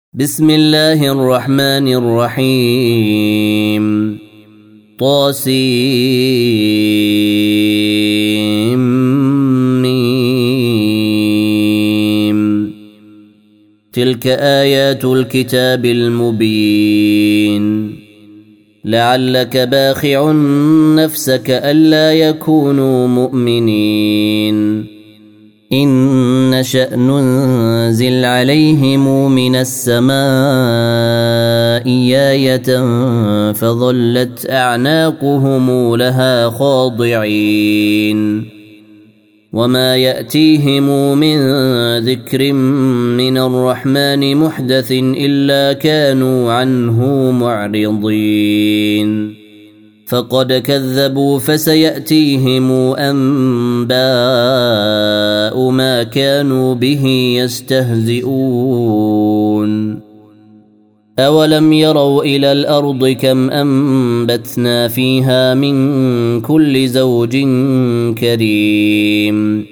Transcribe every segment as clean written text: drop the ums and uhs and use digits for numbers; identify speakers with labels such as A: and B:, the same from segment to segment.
A: بسم الله الرحمن الرحيم طاسيم تلك آيات الكتاب المبين لعلك باخع نفسك ألا يكونوا مؤمنين إن نشأ ننزل عليهم من السماء آية فظلت أعناقهم لها خاضعين وما يأتيهم من ذكر من الرحمن محدث إلا كانوا عنه معرضين فقد كذبوا فسيأتيهم أنباء ما كانوا به يستهزئون أولم يروا إلى الأرض كم أنبتنا فيها من كل زوج كريم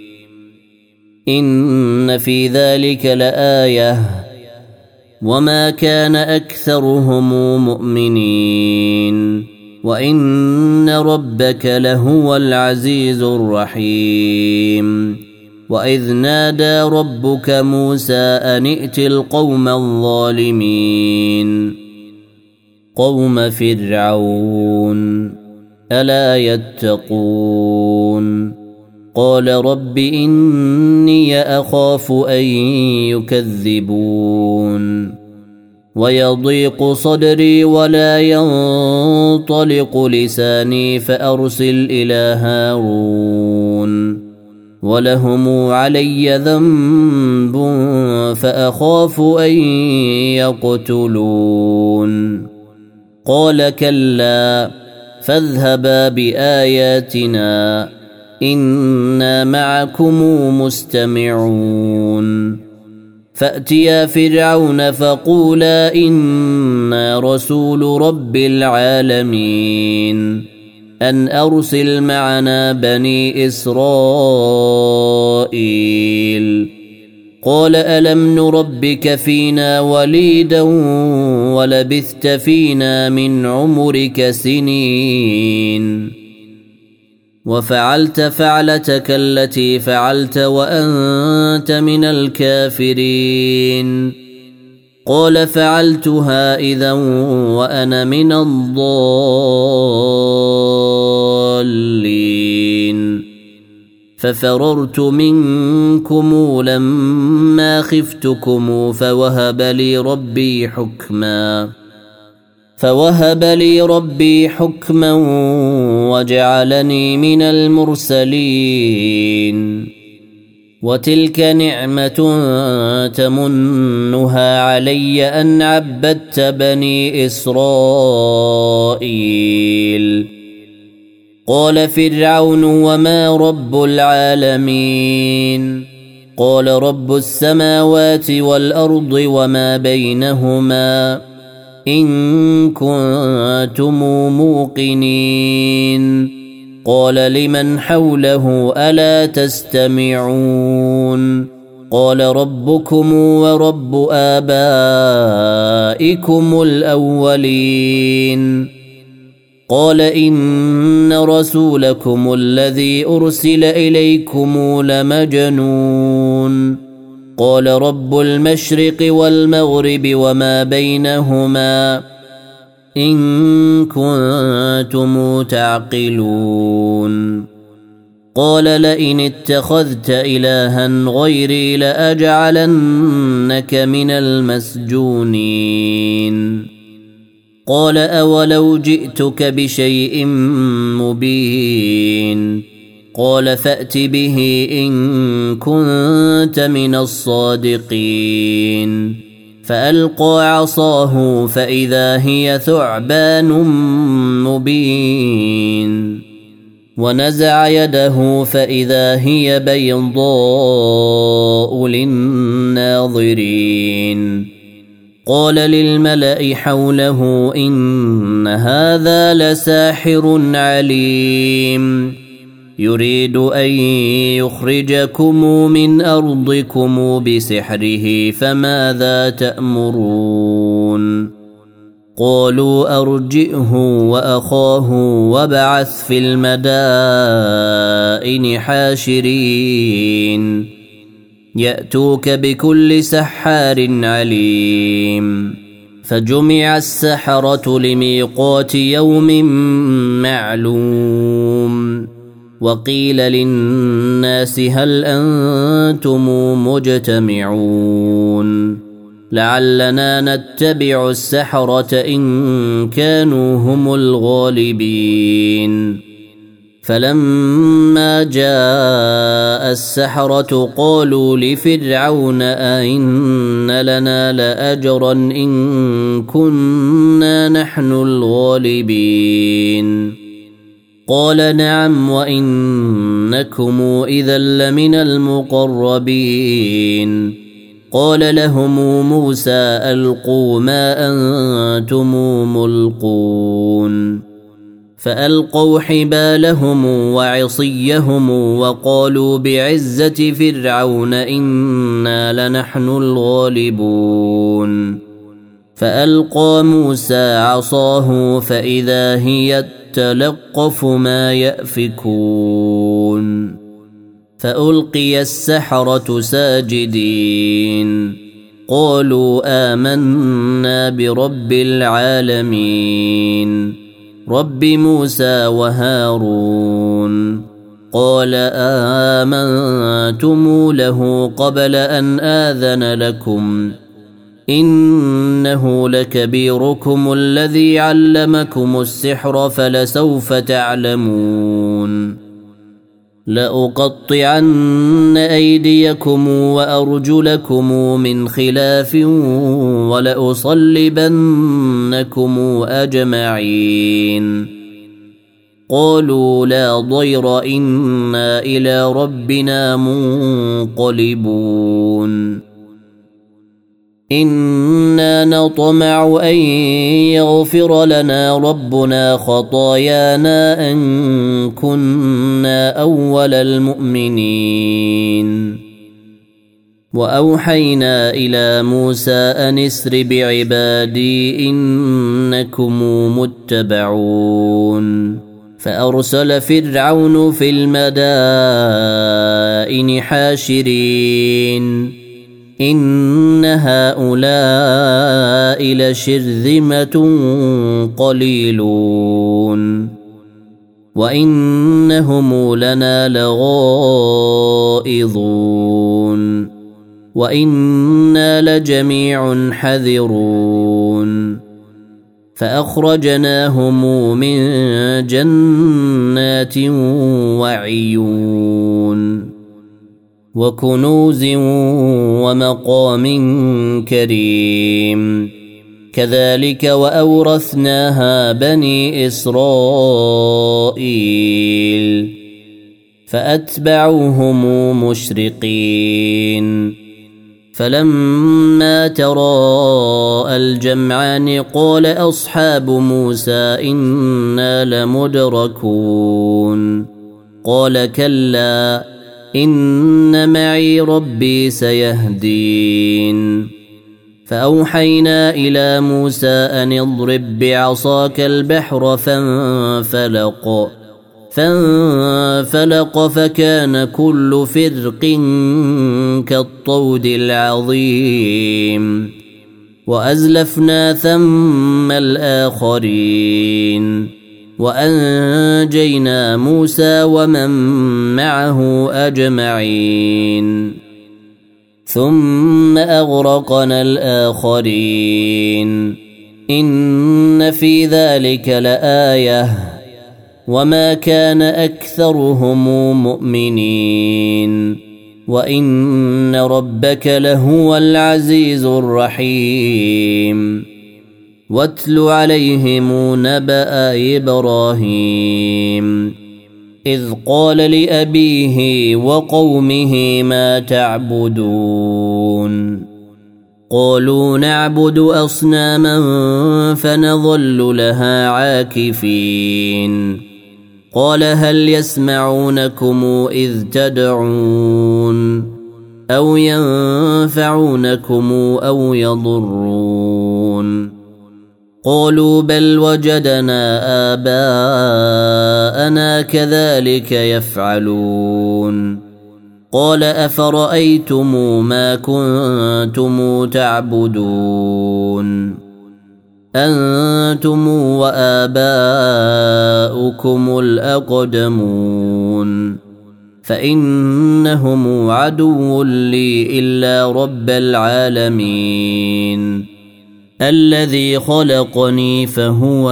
A: إن في ذلك لآية وما كان أكثرهم مؤمنين وإن ربك لهو العزيز الرحيم وإذ نادى ربك موسى أن ائت القوم الظالمين قوم فرعون ألا يتقون قال رب إني أخاف أن يكذبون ويضيق صدري ولا ينطلق لساني فأرسل إلى هارون ولهم علي ذنب فأخاف أن يقتلون قال كلا فاذهبا بآياتنا إنا معكم مستمعون فأتيا فرعون فقولا إنا رسول رب العالمين أن أرسل معنا بني إسرائيل قال ألم نربك فينا وليدا ولبثت فينا من عمرك سنين وفعلت فعلتك التي فعلت وأنت من الكافرين قال فعلتها إذا وأنا من الضالين ففررت منكم لما خفتكم فوهب لي ربي حكما وجعلني من المرسلين وتلك نعمة تمنها علي أن عبدت بني إسرائيل قال فرعون وما رب العالمين قال رب السماوات والأرض وما بينهما إن كنتم موقنين قال لمن حوله ألا تستمعون قال ربكم ورب آبائكم الأولين قال إن رسولكم الذي أرسل إليكم لمجنون قال رب المشرق والمغرب وما بينهما إن كنتم تعقلون قال لئن اتخذت إلها غيري لأجعلنك من المسجونين قال أولو جئتك بشيء مبين قال فأت به إن كنت من الصادقين فألقى عصاه فإذا هي ثعبان مبين ونزع يده فإذا هي بيضاء للناظرين قال للملأ حوله إن هذا لساحر عليم يريد أن يخرجكم من أرضكم بسحره فماذا تأمرون قالوا أرجئه وأخاه وابعث في المدائن حاشرين يأتوك بكل سحار عليم فجمع السحرة لميقات يوم معلوم وقيل للناس هل أنتم مجتمعون لعلنا نتبع السحرة إن كانوا هم الغالبين فلما جاء السحرة قالوا لفرعون أئن لنا لأجرا إن كنا نحن الغالبين قال نعم وإنكم إذا لمن المقربين قال لهم موسى ألقوا ما أنتم ملقون فألقوا حبالهم وعصيهم وقالوا بعزة فرعون إنا لنحن الغالبون فألقى موسى عصاه فإذا هي تلقف ما يأفكون فألقي السحرة ساجدين قالوا آمنا برب العالمين رب موسى وهارون قال آمنتم له قبل أن آذن لكم إنه لكبيركم الذي علمكم السحر فلسوف تعلمون لأقطعن أيديكم وأرجلكم من خلاف ولأصلبنكم أجمعين قالوا لا ضير إنا إلى ربنا منقلبون إنا نطمع أن يغفر لنا ربنا خطايانا أن كنا أول المؤمنين وأوحينا إلى موسى أن اسر بعبادي إنكم متبعون فأرسل فرعون في المدائن حاشرين إن هؤلاء لشرذمة قليلون وإنهم لنا لغائظون وإنا لجميع حذرون فأخرجناهم من جنات وعيون وكنوز ومقام كريم كذلك وأورثناها بني إسرائيل فأتبعوهم مشرقين فلما تراءى الجمعان قال أصحاب موسى إنا لمدركون قال كلا إن معي ربي سيهدين فأوحينا إلى موسى أن اضرب بعصاك البحر فانفلق فكان كل فرق كالطود العظيم وأزلفنا ثم الآخرين وأنجينا موسى ومن معه أجمعين ثم أغرقنا الآخرين إن في ذلك لآية وما كان أكثرهم مؤمنين وإن ربك لهو العزيز الرحيم واتل عليهم نبأ إبراهيم إذ قال لأبيه وقومه ما تعبدون قالوا نعبد أصناما فنظل لها عاكفين قال هل يسمعونكم إذ تدعون أو ينفعونكم أو يضرون قالوا بل وجدنا آباءنا كذلك يفعلون قال أفرأيتم ما كنتم تعبدون أنتم وآباؤكم الأقدمون فإنهم عدو لي إلا رب العالمين الذي خلقني فهو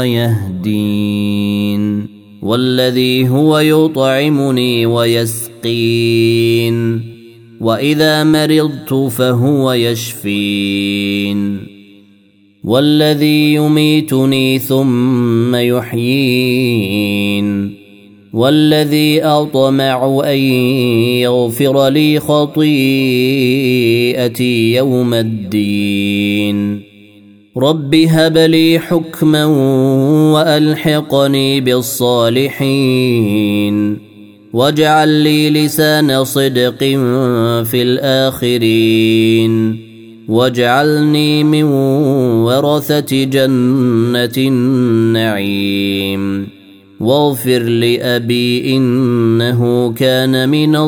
A: يهدين والذي هو يطعمني ويسقين وإذا مرضت فهو يشفين والذي يميتني ثم يحيين والذي أطمع أن يغفر لي خطيئتي يوم الدين رب هب لي حكما وألحقني بالصالحين واجعل لي لسان صدق في الآخرين واجعلني من ورثة جنة النعيم واغفر لأبي إنه كان من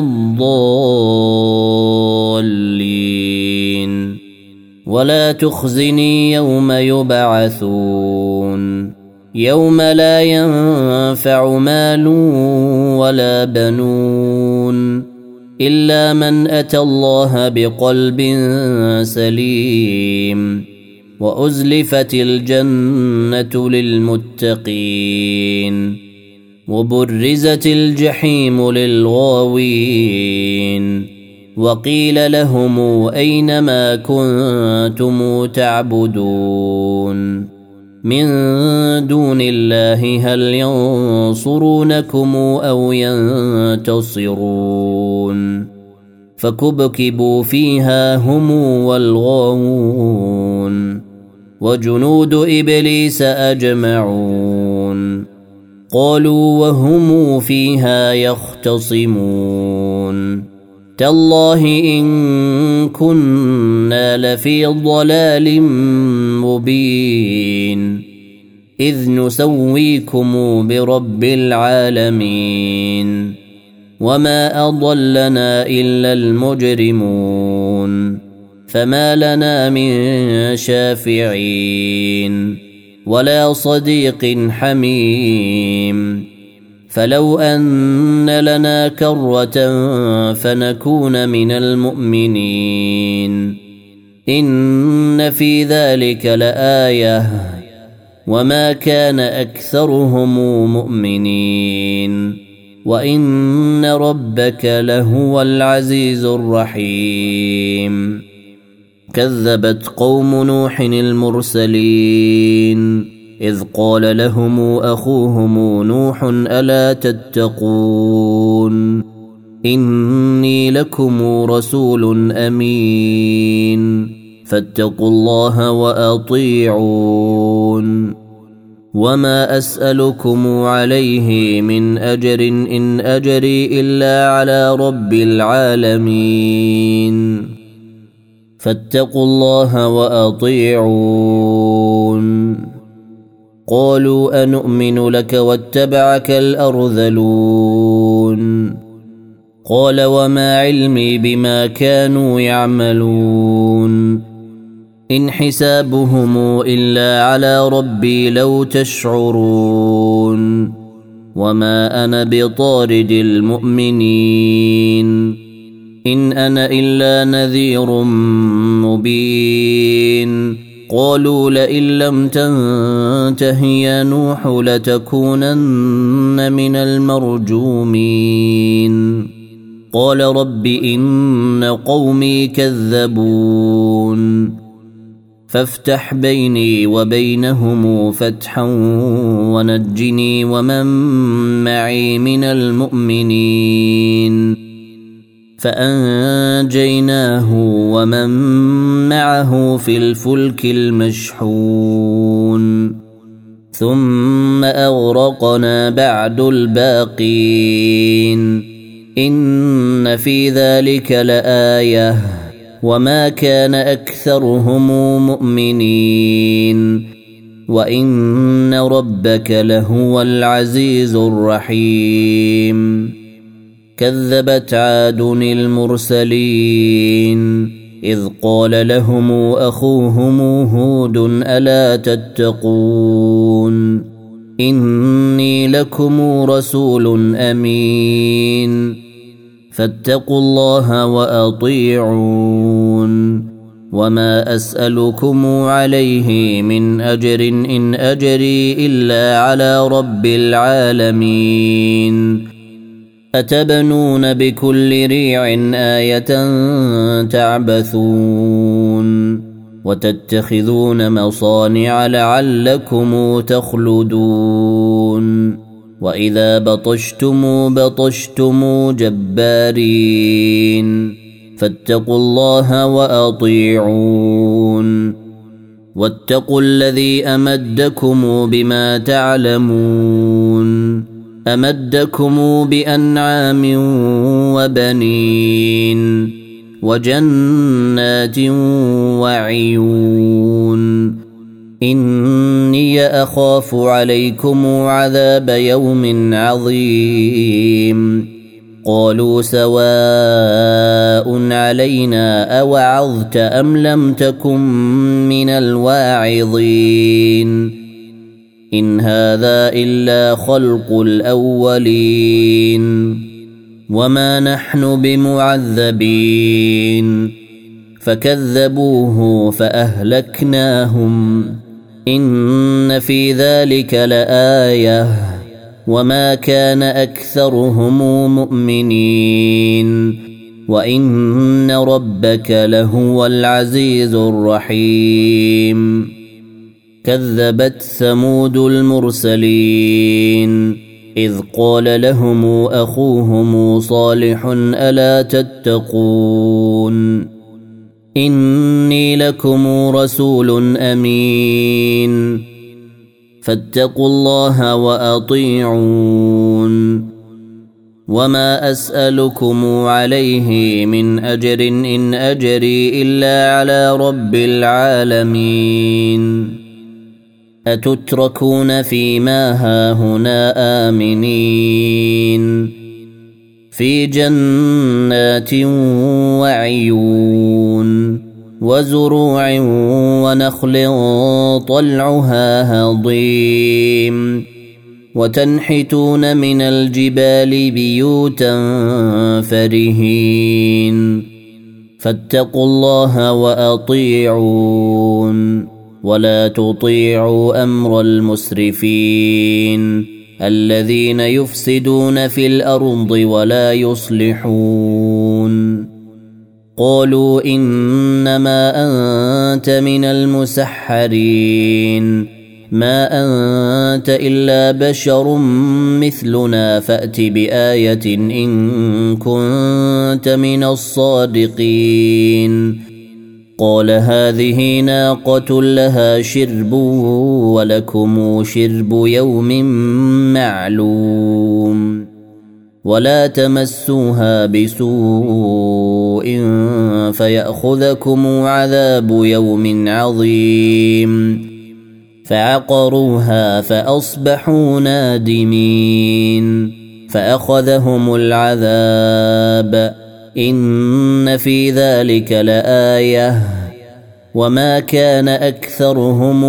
A: الضالين ولا تخزني يوم يبعثون يوم لا ينفع مال ولا بنون إلا من أتى الله بقلب سليم وأزلفت الجنة للمتقين وبرزت الجحيم للغاوين وقيل لهم أين ما كنتم تعبدون من دون الله هل ينصرونكم أو ينتصرون فكبكبوا فيها هم والغاوون وجنود إبليس أجمعون قالوا وهم فيها يختصمون تالله إن كنا لفي ضلال مبين إذ نسويكم برب العالمين وما أضلنا إلا المجرمون فما لنا من شافعين ولا صديق حميم فلو أن لنا كرة فنكون من المؤمنين إن في ذلك لآية وما كان أكثرهم مؤمنين وإن ربك لهو العزيز الرحيم كذبت قوم نوح المرسلين إذ قال لهم أخوهم نوح ألا تتقون إني لكم رسول أمين فاتقوا الله وأطيعون وما أسألكم عليه من أجر إن أجري إلا على رب العالمين فاتقوا الله وأطيعون قالوا أنؤمن لك واتبعك الأرذلون قال وما علمي بما كانوا يعملون إن حسابهم إلا على ربي لو تشعرون وما أنا بطارد المؤمنين إن أنا إلا نذير مبين قالوا لئن لم تنته يا نوح لتكونن من المرجومين قال رب إن قومي كذبون فافتح بيني وبينهم فتحا ونجني ومن معي من المؤمنين فأنجيناه ومن معه في الفلك المشحون ثم أغرقنا بعد الباقين إن في ذلك لآية وما كان أكثرهم مؤمنين وإن ربك لهو العزيز الرحيم كذبت عاد المرسلين إذ قال لهم أخوهم هود ألا تتقون إني لكم رسول أمين فاتقوا الله وأطيعون وما أسألكم عليه من أجر إن أجري إلا على رب العالمين أتبنون بكل ريع آية تعبثون وتتخذون مصانع لعلكم تخلدون وإذا بطشتم جبارين فاتقوا الله وأطيعون واتقوا الذي أمدكم بما تعلمون أمدكم بأنعام وبنين وجنات وعيون إني أخاف عليكم عذاب يوم عظيم قالوا سواء علينا أوعظت أم لم تكن من الواعظين إن هذا إلا خلق الأولين وما نحن بمعذبين فكذبوه فأهلكناهم إن في ذلك لآية وما كان أكثرهم مؤمنين وإن ربك لهو العزيز الرحيم كذبت ثمود المرسلين إذ قال لهم أخوهم صالح ألا تتقون إني لكم رسول أمين فاتقوا الله وأطيعون وما أسألكم عليه من أجر إن أجري إلا على رب العالمين أتتركون فيما هاهنا آمنين في جنات وعيون وزروع ونخل طلعها هضيم وتنحتون من الجبال بيوتا فرهين فاتقوا الله وأطيعون ولا تطيعوا أمر المسرفين الذين يفسدون في الأرض ولا يصلحون قالوا إنما أنت من المسحرين ما أنت إلا بشر مثلنا فأت بآية إن كنت من الصادقين قال هذه ناقة لها شرب ولكم شرب يوم معلوم ولا تمسوها بسوء فيأخذكم عذاب يوم عظيم فعقروها فأصبحوا نادمين فأخذهم العذاب إن في ذلك لآية وما كان أكثرهم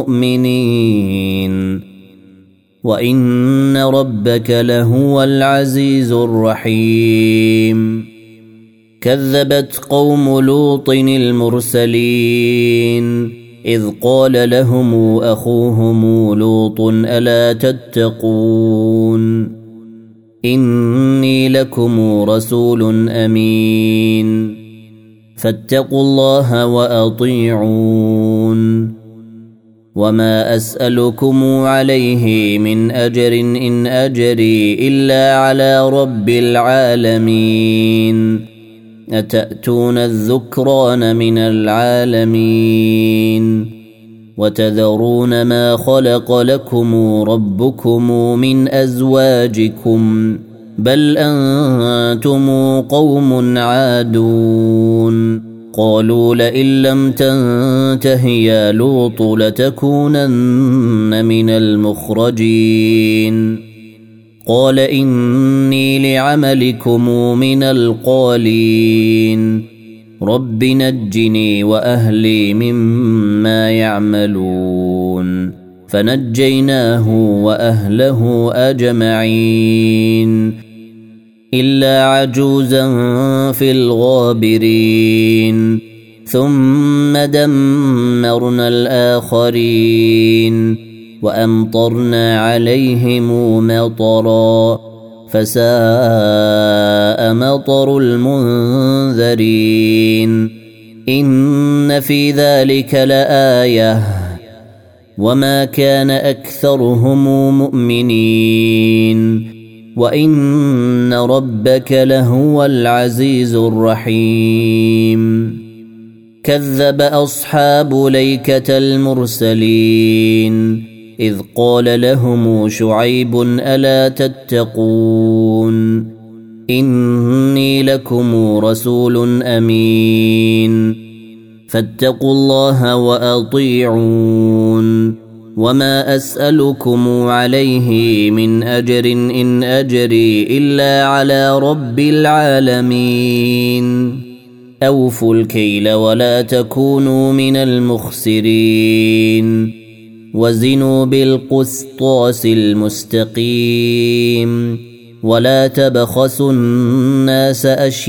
A: مؤمنين وإن ربك لهو العزيز الرحيم كذبت قوم لوط المرسلين إذ قال لهم أخوهم لوط ألا تتقون إني لكم رسول أمين فاتقوا الله وأطيعون وما أسألكم عليه من أجر إن أجري إلا على رب العالمين أتأتون الذكران من العالمين وتذرون ما خلق لكم ربكم من أزواجكم بل أنتم قوم عادون قالوا لئن لم تنته يا لوط لتكونن من المخرجين قال إني لعملكم من القالين رب نجني وأهلي مما يعملون فنجيناه وأهله أجمعين إلا عجوزا في الغابرين ثم دمرنا الآخرين وأمطرنا عليهم مطرا فساء مطر المنذرين إن في ذلك لآية وما كان أكثرهم مؤمنين وإن ربك لهو العزيز الرحيم كذب أصحاب ليكة المرسلين إذ قال لهم شعيب ألا تتقون إني لكم رسول أمين فاتقوا الله وأطيعون وما أسألكم عليه من أجر إن أجري إلا على رب العالمين أوفوا الكيل ولا تكونوا من المخسرين وزنوا بالقسطاس المستقيم ولا تبخسوا الناس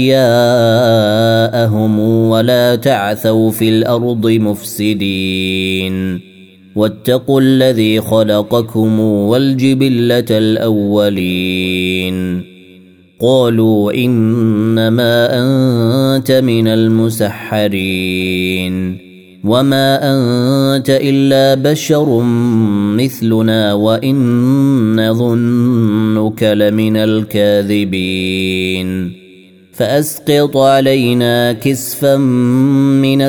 A: أشياءهم ولا تعثوا في الأرض مفسدين واتقوا الذي خلقكم والجبلة الأولين قالوا إنما أنت من المسحرين وما أنت إلا بشر مثلنا وإن نظنك لمن الكاذبين فأسقط علينا كسفا من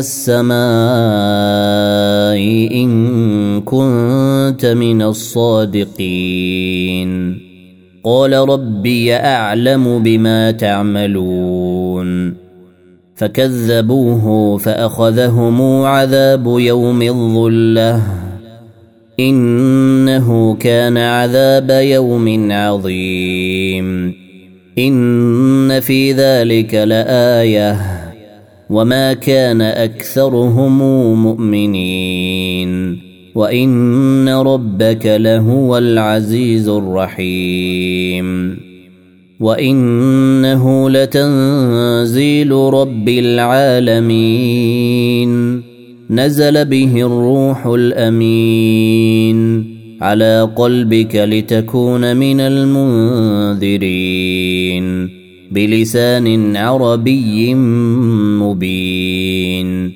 A: السماء إن كنت من الصادقين قال ربي أعلم بما تعملون فكذبوه فأخذهم عذاب يوم الظلة إنه كان عذاب يوم عظيم إن في ذلك لآية وما كان أكثرهم مؤمنين وإن ربك لهو العزيز الرحيم وإنه لتنزيل رب العالمين نزل به الروح الأمين على قلبك لتكون من المنذرين بلسان عربي مبين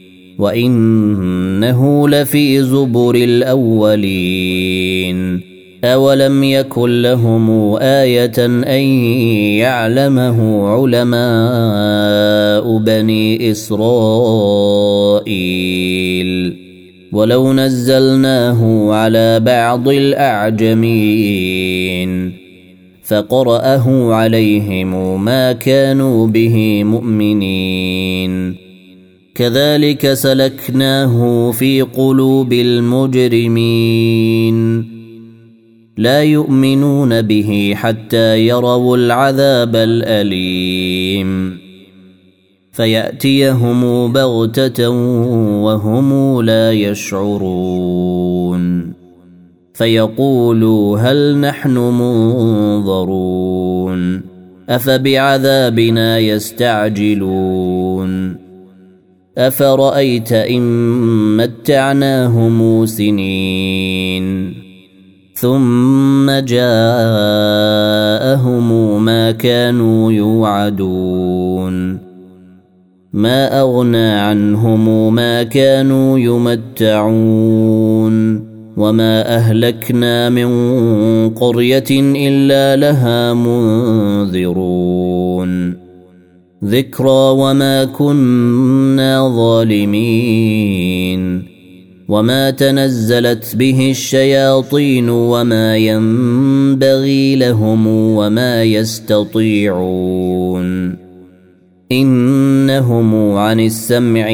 A: وإنه لفي زبر الأولين أولم يكن لهم آية أن يعلمه علماء بني إسرائيل ولو نزلناه على بعض الأعجمين فقرأه عليهم ما كانوا به مؤمنين كذلك سلكناه في قلوب المجرمين لا يؤمنون به حتى يروا العذاب الأليم فيأتيهم بغتة وهم لا يشعرون فيقولوا هل نحن منظرون أفبعذابنا يستعجلون أفرأيت إن متعناهم سنين ثم جاءهم ما كانوا يوعدون ما أغنى عنهم ما كانوا يمتعون وما أهلكنا من قرية إلا لها منذرون ذكرى وما كنا ظالمين وما تنزلت به الشياطين وما ينبغي لهم وما يستطيعون إنهم عن السمع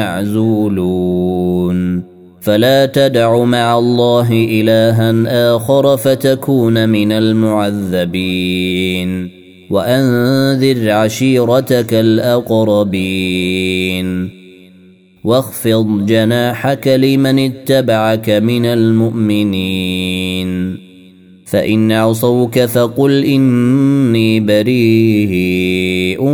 A: لمعزولون فلا تدع مع الله إلها آخر فتكون من المعذبين وأنذر عشيرتك الأقربين واخفض جناحك لمن اتبعك من المؤمنين فإن عصوك فقل إني بريء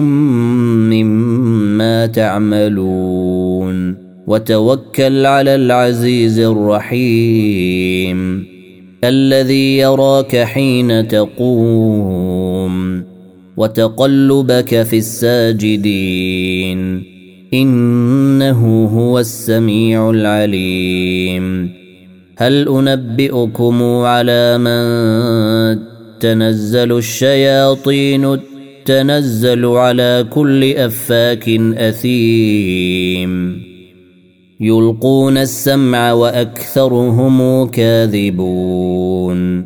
A: مما تعملون وتوكل على العزيز الرحيم الذي يراك حين تقوم وتقلبك في الساجدين إنه هو السميع العليم هل أنبئكم على من تنزل الشياطين تنزل على كل أفاك أثيم يلقون السمع وأكثرهم كاذبون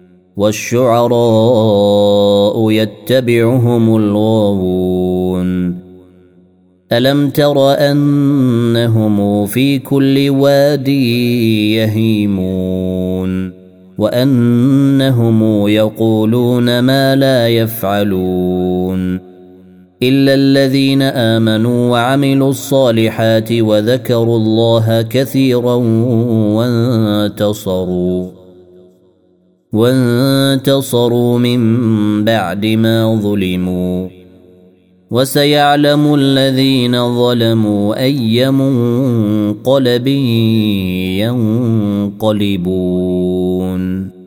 A: والشعراء يتبعهم الغاوون ألم تر أنهم في كل واد يهيمون وأنهم يقولون ما لا يفعلون إلا الذين آمنوا وعملوا الصالحات وذكروا الله كثيرا وانتصروا من بعد ما ظلموا وسيعلم الذين ظلموا أي منقلب ينقلبون